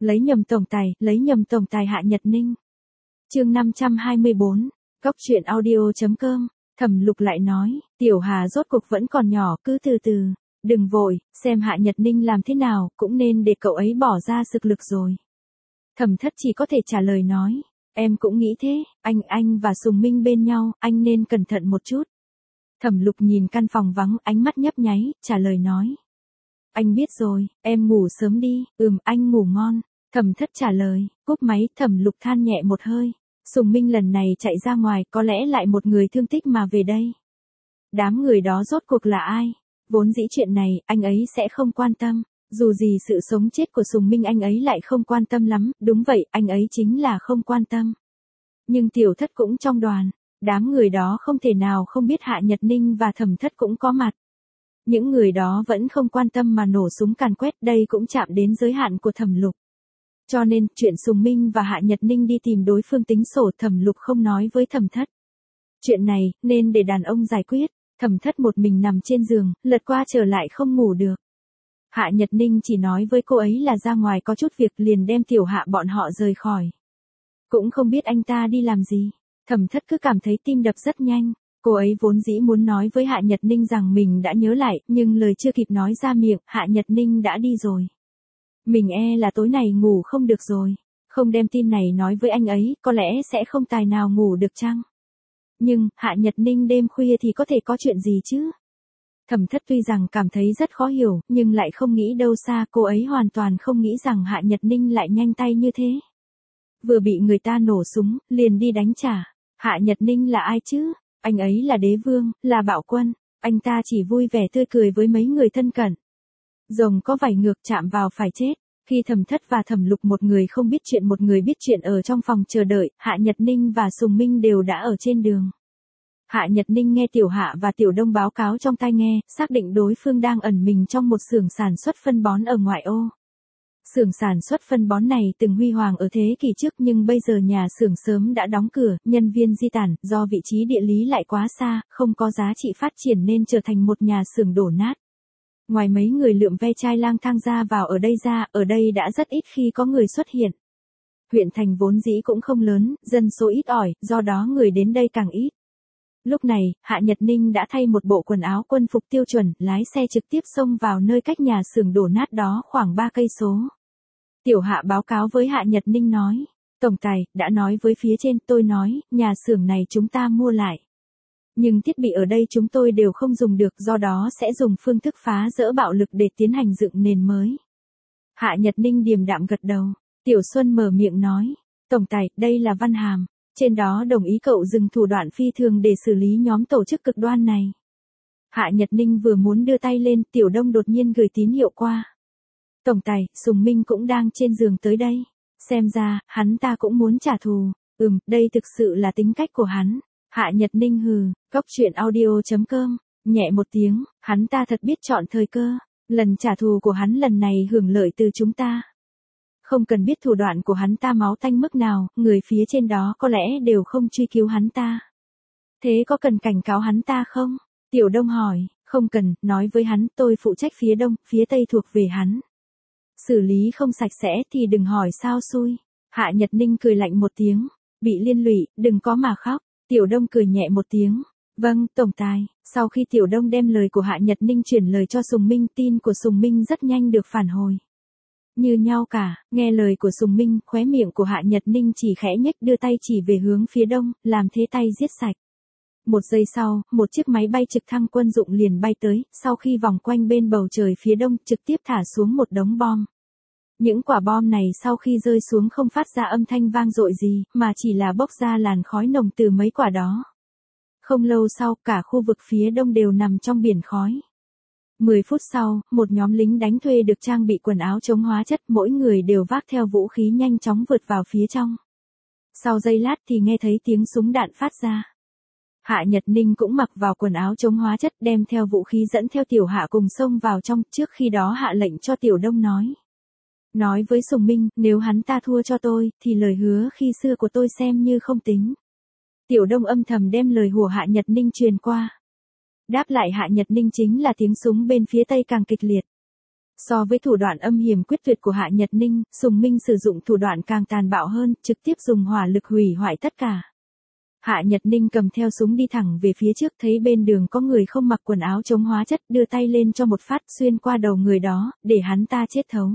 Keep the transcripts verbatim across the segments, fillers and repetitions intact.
lấy nhầm tổng tài, lấy nhầm tổng tài Hạ Nhật Ninh. Chương năm trăm hai mươi bốn, Góc truyện audio chấm com. Thẩm Lục lại nói, Tiểu Hà rốt cuộc vẫn còn nhỏ, cứ từ từ, đừng vội, xem Hạ Nhật Ninh làm thế nào, cũng nên để cậu ấy bỏ ra sức lực rồi. Thẩm Thất chỉ có thể trả lời nói, em cũng nghĩ thế, anh anh và Sùng Minh bên nhau, anh nên cẩn thận một chút. Thẩm Lục nhìn căn phòng vắng, ánh mắt nhấp nháy, trả lời nói. Anh biết rồi, em ngủ sớm đi, ừm anh ngủ ngon. Thẩm Thất trả lời, cúp máy. Thẩm Lục than nhẹ một hơi. Sùng Minh lần này chạy ra ngoài, có lẽ lại một người thương tích mà về đây. Đám người đó rốt cuộc là ai? Vốn dĩ chuyện này, anh ấy sẽ không quan tâm. Dù gì sự sống chết của Sùng Minh anh ấy lại không quan tâm lắm, đúng vậy, anh ấy chính là không quan tâm. Nhưng Tiểu Thất cũng trong đoàn, đám người đó không thể nào không biết Hạ Nhật Ninh và Thẩm Thất cũng có mặt. Những người đó vẫn không quan tâm mà nổ súng càn quét, đây cũng chạm đến giới hạn của Thẩm Lục. Cho nên, chuyện Sùng Minh và Hạ Nhật Ninh đi tìm đối phương tính sổ, Thẩm Lục không nói với Thẩm Thất. Chuyện này, nên để đàn ông giải quyết. Thẩm Thất một mình nằm trên giường, lật qua trở lại không ngủ được. Hạ Nhật Ninh chỉ nói với cô ấy là ra ngoài có chút việc, liền đem Tiểu Hạ bọn họ rời khỏi. Cũng không biết anh ta đi làm gì. Thẩm Thất cứ cảm thấy tim đập rất nhanh. Cô ấy vốn dĩ muốn nói với Hạ Nhật Ninh rằng mình đã nhớ lại, nhưng lời chưa kịp nói ra miệng, Hạ Nhật Ninh đã đi rồi. Mình e là tối này ngủ không được rồi. Không đem tin này nói với anh ấy, có lẽ sẽ không tài nào ngủ được chăng? Nhưng, Hạ Nhật Ninh đêm khuya thì có thể có chuyện gì chứ? Thẩm Thất tuy rằng cảm thấy rất khó hiểu, nhưng lại không nghĩ đâu xa, cô ấy hoàn toàn không nghĩ rằng Hạ Nhật Ninh lại nhanh tay như thế. Vừa bị người ta nổ súng, liền đi đánh trả. Hạ Nhật Ninh là ai chứ? Anh ấy là đế vương, là bạo quân, anh ta chỉ vui vẻ tươi cười với mấy người thân cận. Rồng có vảy ngược chạm vào phải chết. Khi Thẩm Thất và Thẩm Lục một người không biết chuyện một người biết chuyện ở trong phòng chờ đợi, Hạ Nhật Ninh và Sùng Minh đều đã ở trên đường. Hạ Nhật Ninh nghe Tiểu Hạ và Tiểu Đông báo cáo trong tai nghe, xác định đối phương đang ẩn mình trong một xưởng sản xuất phân bón ở ngoại ô. Xưởng sản xuất phân bón này từng huy hoàng ở thế kỷ trước, nhưng bây giờ nhà xưởng sớm đã đóng cửa, nhân viên di tản, do vị trí địa lý lại quá xa, không có giá trị phát triển nên trở thành một nhà xưởng đổ nát. Ngoài mấy người lượm ve chai lang thang ra vào ở đây ra, ở đây đã rất ít khi có người xuất hiện. Huyện thành vốn dĩ cũng không lớn, dân số ít ỏi, do đó người đến đây càng ít. Lúc này, Hạ Nhật Ninh đã thay một bộ quần áo quân phục tiêu chuẩn, lái xe trực tiếp xông vào nơi cách nhà xưởng đổ nát đó khoảng ba cây số. Tiểu Hạ báo cáo với Hạ Nhật Ninh nói, Tổng tài, đã nói với phía trên, tôi nói, nhà xưởng này chúng ta mua lại. Nhưng thiết bị ở đây chúng tôi đều không dùng được, do đó sẽ dùng phương thức phá dỡ bạo lực để tiến hành dựng nền mới. Hạ Nhật Ninh điềm đạm gật đầu. Tiểu Xuân mở miệng nói, Tổng tài, đây là văn hàm. Trên đó đồng ý cậu dừng thủ đoạn phi thường để xử lý nhóm tổ chức cực đoan này. Hạ Nhật Ninh vừa muốn đưa tay lên, Tiểu Đông đột nhiên gửi tín hiệu qua. Tổng tài, Sùng Minh cũng đang trên giường tới đây. Xem ra, hắn ta cũng muốn trả thù. Ừm, đây thực sự là tính cách của hắn. Hạ Nhật Ninh hừ, Góc truyện audio chấm com, nhẹ một tiếng, hắn ta thật biết chọn thời cơ. Lần trả thù của hắn lần này hưởng lợi từ chúng ta. Không cần biết thủ đoạn của hắn ta máu tanh mức nào, người phía trên đó có lẽ đều không truy cứu hắn ta. Thế có cần cảnh cáo hắn ta không? Tiểu Đông hỏi, không cần, nói với hắn, tôi phụ trách phía đông, phía tây thuộc về hắn. Xử lý không sạch sẽ thì đừng hỏi sao xui. Hạ Nhật Ninh cười lạnh một tiếng, bị liên lụy, đừng có mà khóc. Tiểu Đông cười nhẹ một tiếng, vâng, Tổng tài. Sau khi Tiểu Đông đem lời của Hạ Nhật Ninh chuyển lời cho Sùng Minh, tin của Sùng Minh rất nhanh được phản hồi. Như nhau cả, nghe lời của Sùng Minh, khóe miệng của Hạ Nhật Ninh chỉ khẽ nhếch, đưa tay chỉ về hướng phía đông, làm thế tay giết sạch. Một giây sau, một chiếc máy bay trực thăng quân dụng liền bay tới, sau khi vòng quanh bên bầu trời phía đông, trực tiếp thả xuống một đống bom. Những quả bom này sau khi rơi xuống không phát ra âm thanh vang dội gì, mà chỉ là bốc ra làn khói nồng từ mấy quả đó. Không lâu sau, cả khu vực phía đông đều nằm trong biển khói. Mười phút sau, một nhóm lính đánh thuê được trang bị quần áo chống hóa chất, mỗi người đều vác theo vũ khí nhanh chóng vượt vào phía trong. Sau giây lát thì nghe thấy tiếng súng đạn phát ra. Hạ Nhật Ninh cũng mặc vào quần áo chống hóa chất, đem theo vũ khí dẫn theo Tiểu Hạ cùng xông vào trong, trước khi đó hạ lệnh cho Tiểu Đông nói. Nói với Sùng Minh, nếu hắn ta thua cho tôi, thì lời hứa khi xưa của tôi xem như không tính. Tiểu Đông âm thầm đem lời của Hạ Nhật Ninh truyền qua. Đáp lại Hạ Nhật Ninh chính là tiếng súng bên phía tây càng kịch liệt. So với thủ đoạn âm hiểm quyết tuyệt của Hạ Nhật Ninh, Sùng Minh sử dụng thủ đoạn càng tàn bạo hơn, trực tiếp dùng hỏa lực hủy hoại tất cả. Hạ Nhật Ninh cầm theo súng đi thẳng về phía trước, thấy bên đường có người không mặc quần áo chống hóa chất, đưa tay lên cho một phát xuyên qua đầu người đó, để hắn ta chết thấu.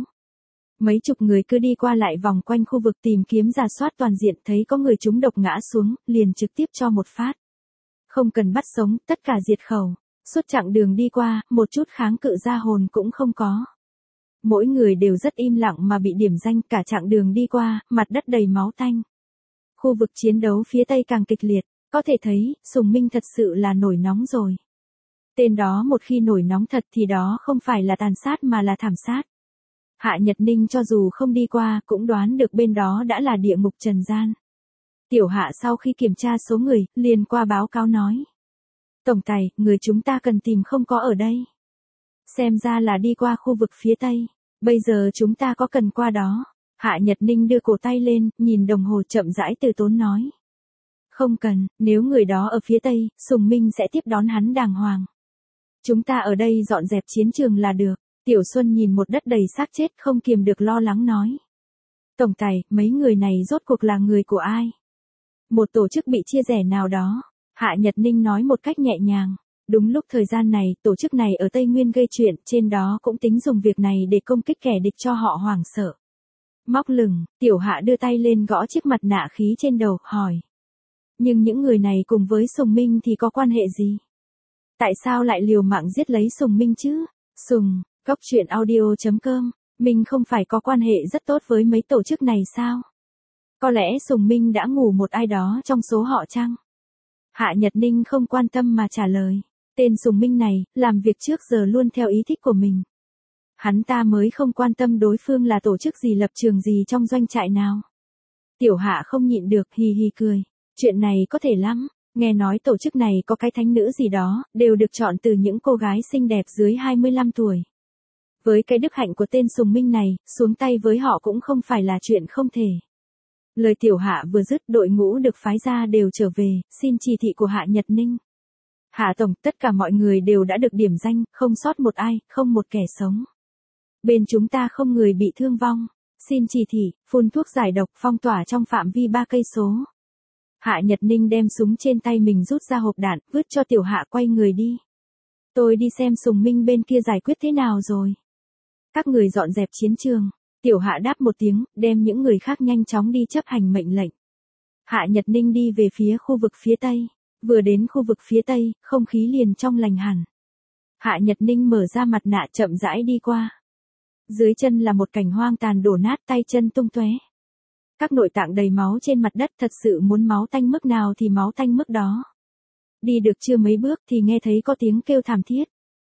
Mấy chục người cứ đi qua lại vòng quanh khu vực tìm kiếm rà soát toàn diện, thấy có người trúng độc ngã xuống, liền trực tiếp cho một phát. Không cần bắt sống, tất cả diệt khẩu. Suốt chặng đường đi qua, một chút kháng cự ra hồn cũng không có. Mỗi người đều rất im lặng mà bị điểm danh, cả chặng đường đi qua, mặt đất đầy máu tanh. Khu vực chiến đấu phía Tây càng kịch liệt, có thể thấy, Sùng Minh thật sự là nổi nóng rồi. Tên đó một khi nổi nóng thật thì đó không phải là tàn sát mà là thảm sát. Hạ Nhật Ninh cho dù không đi qua, cũng đoán được bên đó đã là địa ngục trần gian. Tiểu Hạ sau khi kiểm tra số người, liền qua báo cáo nói. Tổng tài, người chúng ta cần tìm không có ở đây. Xem ra là đi qua khu vực phía Tây. Bây giờ chúng ta có cần qua đó. Hạ Nhật Ninh đưa cổ tay lên, nhìn đồng hồ chậm rãi từ tốn nói. Không cần, nếu người đó ở phía Tây, Sùng Minh sẽ tiếp đón hắn đàng hoàng. Chúng ta ở đây dọn dẹp chiến trường là được. Tiểu Xuân nhìn một đất đầy xác chết không kiềm được lo lắng nói. Tổng tài, mấy người này rốt cuộc là người của ai? Một tổ chức bị chia rẽ nào đó. Hạ Nhật Ninh nói một cách nhẹ nhàng. Đúng lúc thời gian này, tổ chức này ở Tây Nguyên gây chuyện, trên đó cũng tính dùng việc này để công kích kẻ địch cho họ hoảng sợ. Móc lửng, Tiểu Hạ đưa tay lên gõ chiếc mặt nạ khí trên đầu, hỏi. Nhưng những người này cùng với Sùng Minh thì có quan hệ gì? Tại sao lại liều mạng giết lấy Sùng Minh chứ? Sùng, Cóc Truyện Audio chấm com, mình không phải có quan hệ rất tốt với mấy tổ chức này sao? Có lẽ Sùng Minh đã ngủ một ai đó trong số họ chăng? Hạ Nhật Ninh không quan tâm mà trả lời. Tên Sùng Minh này, làm việc trước giờ luôn theo ý thích của mình. Hắn ta mới không quan tâm đối phương là tổ chức gì, lập trường gì trong doanh trại nào. Tiểu Hạ không nhịn được, hì hì cười. Chuyện này có thể lắm, nghe nói tổ chức này có cái thánh nữ gì đó, đều được chọn từ những cô gái xinh đẹp dưới hai mươi lăm tuổi. Với cái đức hạnh của tên Sùng Minh này, xuống tay với họ cũng không phải là chuyện không thể. Lời Tiểu Hạ vừa dứt, đội ngũ được phái ra đều trở về, xin chỉ thị của Hạ Nhật Ninh. Hạ Tổng, tất cả mọi người đều đã được điểm danh, không sót một ai, không một kẻ sống. Bên chúng ta không người bị thương vong. Xin chỉ thị, phun thuốc giải độc, phong tỏa trong phạm vi ba cây số. Hạ Nhật Ninh đem súng trên tay mình rút ra hộp đạn, vứt cho Tiểu Hạ quay người đi. Tôi đi xem Sùng Minh bên kia giải quyết thế nào rồi. Các người dọn dẹp chiến trường. Tiểu Hạ đáp một tiếng, đem những người khác nhanh chóng đi chấp hành mệnh lệnh. Hạ Nhật Ninh đi về phía khu vực phía Tây. Vừa đến khu vực phía Tây, không khí liền trong lành hẳn. Hạ Nhật Ninh mở ra mặt nạ chậm rãi đi qua. Dưới chân là một cảnh hoang tàn đổ nát, tay chân tung tóe. Các nội tạng đầy máu trên mặt đất, thật sự muốn máu tanh mức nào thì máu tanh mức đó. Đi được chưa mấy bước thì nghe thấy có tiếng kêu thảm thiết.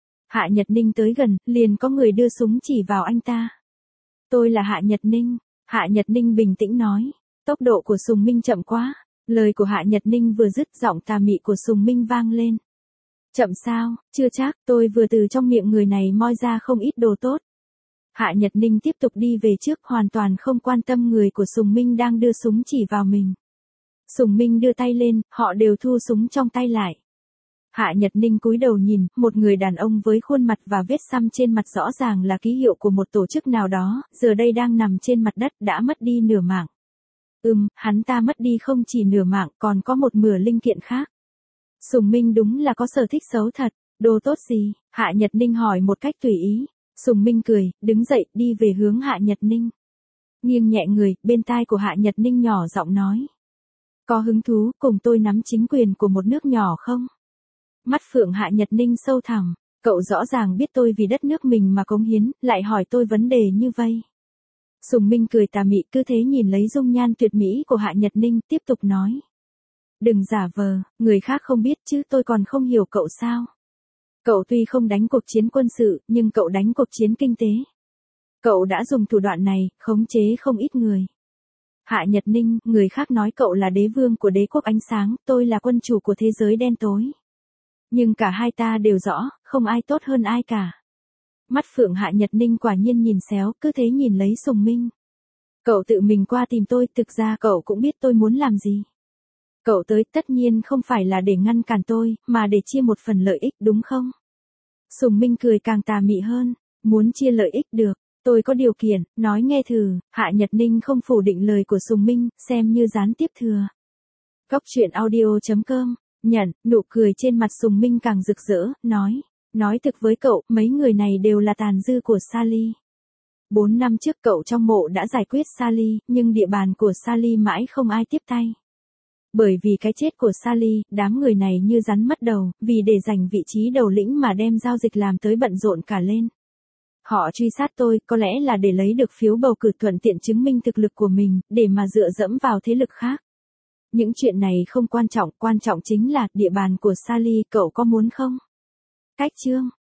Hạ Nhật Ninh tới gần, liền có người đưa súng chỉ vào anh ta. Tôi là Hạ Nhật Ninh. Hạ Nhật Ninh bình tĩnh nói. Tốc độ của Sùng Minh chậm quá. Lời của Hạ Nhật Ninh vừa dứt, giọng tà mị của Sùng Minh vang lên. Chậm sao, chưa chắc, tôi vừa từ trong miệng người này moi ra không ít đồ tốt. Hạ Nhật Ninh tiếp tục đi về trước, hoàn toàn không quan tâm người của Sùng Minh đang đưa súng chỉ vào mình. Sùng Minh đưa tay lên, họ đều thu súng trong tay lại. Hạ Nhật Ninh cúi đầu nhìn, một người đàn ông với khuôn mặt và vết xăm trên mặt rõ ràng là ký hiệu của một tổ chức nào đó, giờ đây đang nằm trên mặt đất, đã mất đi nửa mạng. Ừm, hắn ta mất đi không chỉ nửa mạng, còn có một mửa linh kiện khác. Sùng Minh đúng là có sở thích xấu thật. Đồ tốt gì? Hạ Nhật Ninh hỏi một cách tùy ý. Sùng Minh cười, đứng dậy, đi về hướng Hạ Nhật Ninh. Nghiêng nhẹ người, bên tai của Hạ Nhật Ninh nhỏ giọng nói. Có hứng thú cùng tôi nắm chính quyền của một nước nhỏ không? Mắt phượng Hạ Nhật Ninh sâu thẳm. Cậu rõ ràng biết tôi vì đất nước mình mà cống hiến, lại hỏi tôi vấn đề như vây. Sùng Minh cười tà mị, cứ thế nhìn lấy dung nhan tuyệt mỹ của Hạ Nhật Ninh, tiếp tục nói. Đừng giả vờ, người khác không biết chứ tôi còn không hiểu cậu sao. Cậu tuy không đánh cuộc chiến quân sự, nhưng cậu đánh cuộc chiến kinh tế. Cậu đã dùng thủ đoạn này, khống chế không ít người. Hạ Nhật Ninh, người khác nói cậu là đế vương của đế quốc ánh sáng, tôi là quân chủ của thế giới đen tối. Nhưng cả hai ta đều rõ, không ai tốt hơn ai cả. Mắt phượng Hạ Nhật Ninh quả nhiên nhìn xéo, cứ thế nhìn lấy Sùng Minh. Cậu tự mình qua tìm tôi, thực ra cậu cũng biết tôi muốn làm gì. Cậu tới tất nhiên không phải là để ngăn cản tôi, mà để chia một phần lợi ích đúng không? Sùng Minh cười càng tà mị hơn. Muốn chia lợi ích được, tôi có điều kiện, nói nghe thử. Hạ Nhật Ninh không phủ định lời của Sùng Minh, xem như gián tiếp thừa. Góc truyện audio chấm com, nhận, nụ cười trên mặt Sùng Minh càng rực rỡ, nói. Nói thực với cậu, mấy người này đều là tàn dư của Sally. Bốn năm trước cậu trong mộ đã giải quyết Sally, nhưng địa bàn của Sally mãi không ai tiếp tay. Bởi vì cái chết của Sally, đám người này như rắn mất đầu, vì để giành vị trí đầu lĩnh mà đem giao dịch làm tới bận rộn cả lên. Họ truy sát tôi, có lẽ là để lấy được phiếu bầu cử thuận tiện chứng minh thực lực của mình, để mà dựa dẫm vào thế lực khác. Những chuyện này không quan trọng, quan trọng chính là địa bàn của Sally, cậu có muốn không? Cách chương